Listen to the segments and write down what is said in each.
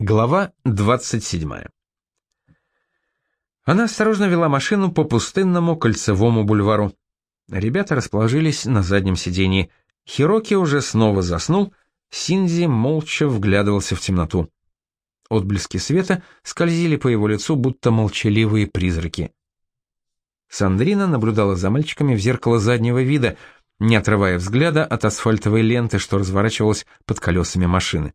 Глава 27. Она осторожно вела машину по пустынному кольцевому бульвару. Ребята расположились на заднем сидении. Хироки уже снова заснул, Синдзи молча вглядывался в темноту. Отблески света скользили по его лицу, будто молчаливые призраки. Сандрина наблюдала за мальчиками в зеркало заднего вида, не отрывая взгляда от асфальтовой ленты, что разворачивалась под колесами машины.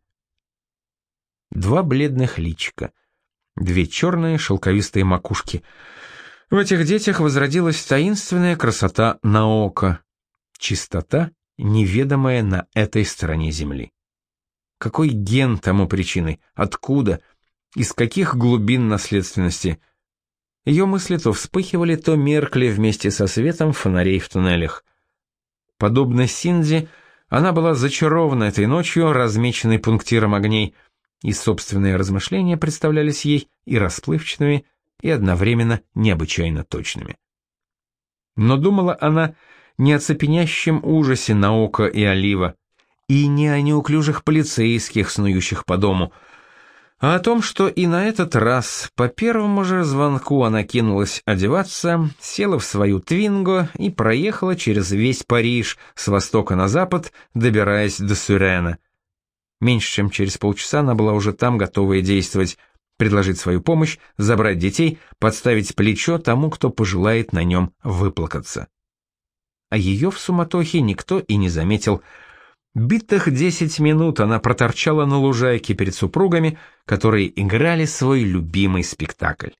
Два бледных личика, две черные шелковистые макушки. В этих детях возродилась таинственная красота Наока, чистота, неведомая на этой стороне земли. Какой ген тому причиной? Откуда? Из каких глубин наследственности? Ее мысли то вспыхивали, то меркли вместе со светом фонарей в туннелях. Подобно Синдзи, она была зачарована этой ночью, размеченной пунктиром огней, и собственные размышления представлялись ей и расплывчатыми, и одновременно необычайно точными. Но думала она не о цепенящем ужасе Наока и Олива, и не о неуклюжих полицейских, снующих по дому, а о том, что и на этот раз по первому же звонку она кинулась одеваться, села в свою Твинго и проехала через весь Париж с востока на запад, добираясь до Сюрена. Меньше чем через полчаса она была уже там, готовая действовать, предложить свою помощь, забрать детей, подставить плечо тому, кто пожелает на нем выплакаться. А ее в суматохе никто и не заметил. Битых 10 минут она проторчала на лужайке перед супругами, которые играли свой любимый спектакль.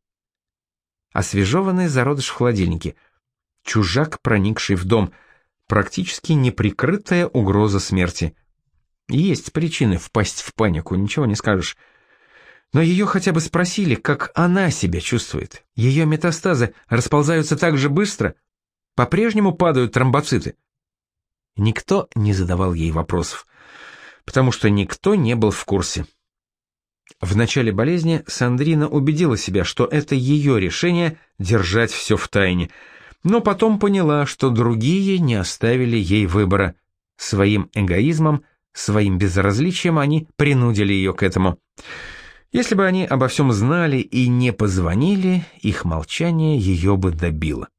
Освежеванный зародыш в холодильнике, чужак, проникший в дом, практически неприкрытая угроза смерти. Есть причины впасть в панику, ничего не скажешь. Но ее хотя бы спросили, как она себя чувствует. Ее метастазы расползаются так же быстро, по-прежнему падают тромбоциты. Никто не задавал ей вопросов, потому что никто не был в курсе. В начале болезни Сандрина убедила себя, что это ее решение держать все в тайне, но потом поняла, что другие не оставили ей выбора. Своим эгоизмом, своим безразличием они принудили ее к этому. Если бы они обо всем знали и не позвонили, их молчание ее бы добило.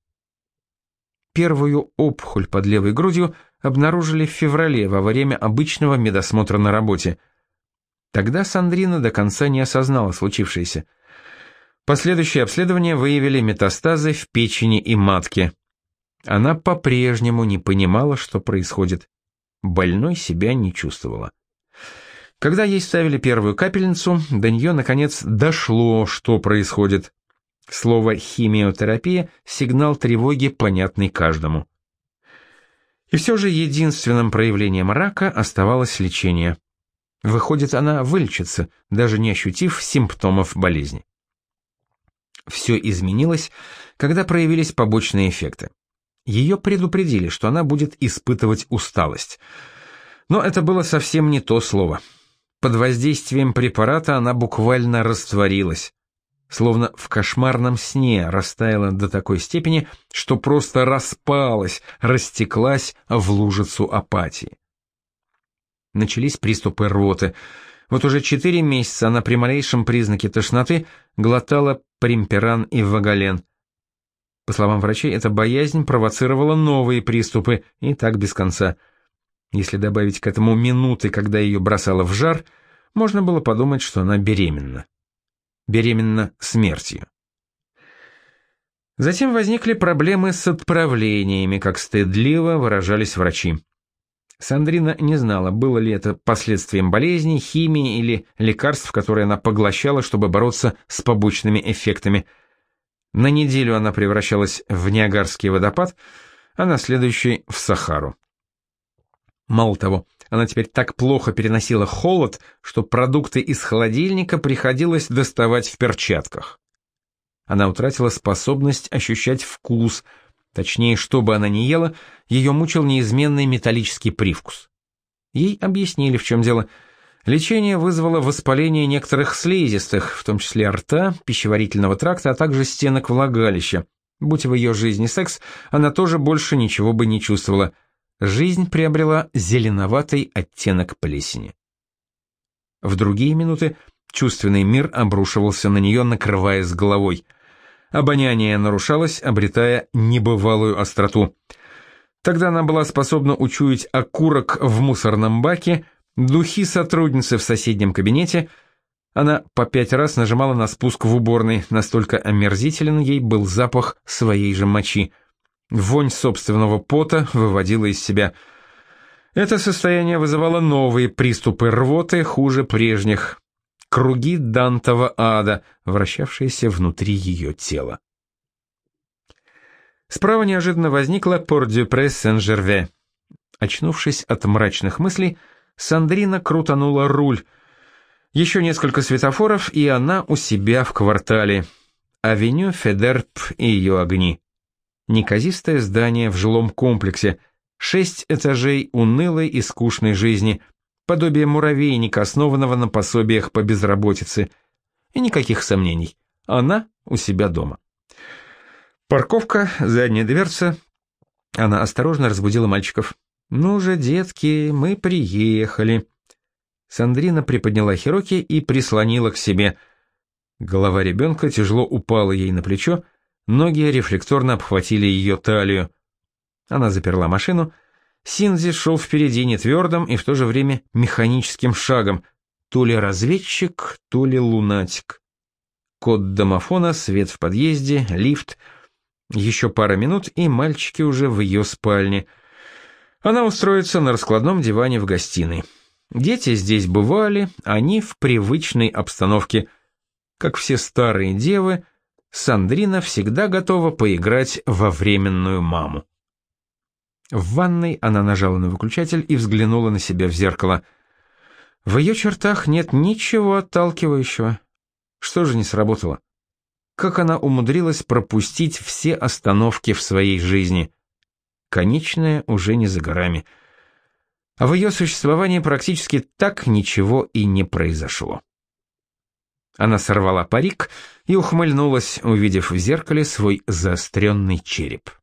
Первую опухоль под левой грудью обнаружили в феврале во время обычного медосмотра на работе. Тогда Сандрина до конца не осознала случившееся. Последующие обследования выявили метастазы в печени и матке. Она по-прежнему не понимала, что происходит. Больной себя не чувствовала. Когда ей ставили первую капельницу, до нее, наконец, дошло, что происходит. Слово «химиотерапия» — сигнал тревоги, понятный каждому. И все же единственным проявлением рака оставалось лечение. Выходит, она вылечится, даже не ощутив симптомов болезни. Все изменилось, когда проявились побочные эффекты. Ее предупредили, что она будет испытывать усталость. Но это было совсем не то слово. Под воздействием препарата она буквально растворилась. Словно в кошмарном сне растаяла до такой степени, что просто распалась, растеклась в лужицу апатии. Начались приступы рвоты. Вот уже 4 месяца она при малейшем признаке тошноты глотала примперан и вагален. По словам врачей, эта боязнь провоцировала новые приступы, и так без конца. Если добавить к этому минуты, когда ее бросало в жар, можно было подумать, что она беременна. Беременна смертью. Затем возникли проблемы с отправлениями, как стыдливо выражались врачи. Сандрина не знала, было ли это последствием болезни, химии или лекарств, которые она поглощала, чтобы бороться с побочными эффектами. На неделю она превращалась в Ниагарский водопад, а на следующий — в Сахару. Мало того, она теперь так плохо переносила холод, что продукты из холодильника приходилось доставать в перчатках. Она утратила способность ощущать вкус, точнее, что бы она ни ела, ее мучил неизменный металлический привкус. Ей объяснили, в чем дело. Лечение вызвало воспаление некоторых слизистых, в том числе рта, пищеварительного тракта, а также стенок влагалища. Будь в ее жизни секс, она тоже больше ничего бы не чувствовала. Жизнь приобрела зеленоватый оттенок плесени. В другие минуты Чувственный мир обрушивался на нее, накрывая с головой. Обоняние нарушалось, обретая небывалую остроту. Тогда она была способна учуять окурок в мусорном баке, духи сотрудницы в соседнем кабинете. Она по 5 раз нажимала на спуск в уборной, настолько омерзителен ей был запах своей же мочи. Вонь собственного пота выводила из себя. Это состояние вызывало новые приступы рвоты, хуже прежних. Круги Дантова ада, вращавшиеся внутри ее тела. Справа неожиданно возникла Порт-дю-Пресс-Сен-Жерве. Очнувшись от мрачных мыслей, Сандрина крутанула руль. Еще несколько светофоров, и она у себя в квартале. Авеню Федерп и ее огни. Неказистое здание в жилом комплексе, 6 этажей унылой и скучной жизни, подобие муравейника, основанного на пособиях по безработице. И никаких сомнений, она у себя дома. Парковка, задняя дверца. Она осторожно разбудила мальчиков. «Ну же, детки, мы приехали». Сандрина приподняла Хироки и прислонила к себе. Голова ребенка тяжело упала ей на плечо, ноги рефлекторно обхватили ее талию. Она заперла машину. Синдзи шел впереди нетвердым и в то же время механическим шагом, то ли разведчик, то ли лунатик. Код домофона, свет в подъезде, лифт. Еще пара минут, и мальчики уже в ее спальне. Она устроится на раскладном диване в гостиной. Дети здесь бывали, они в привычной обстановке. Как все старые девы, Сандрина всегда готова поиграть во временную маму. В ванной она нажала на выключатель и взглянула на себя в зеркало. В ее чертах нет ничего отталкивающего. Что же не сработало? Как она умудрилась пропустить все остановки в своей жизни? Конечная уже не за горами. А в ее существовании практически так ничего и не произошло. Она сорвала парик и ухмыльнулась, увидев в зеркале свой заостренный череп.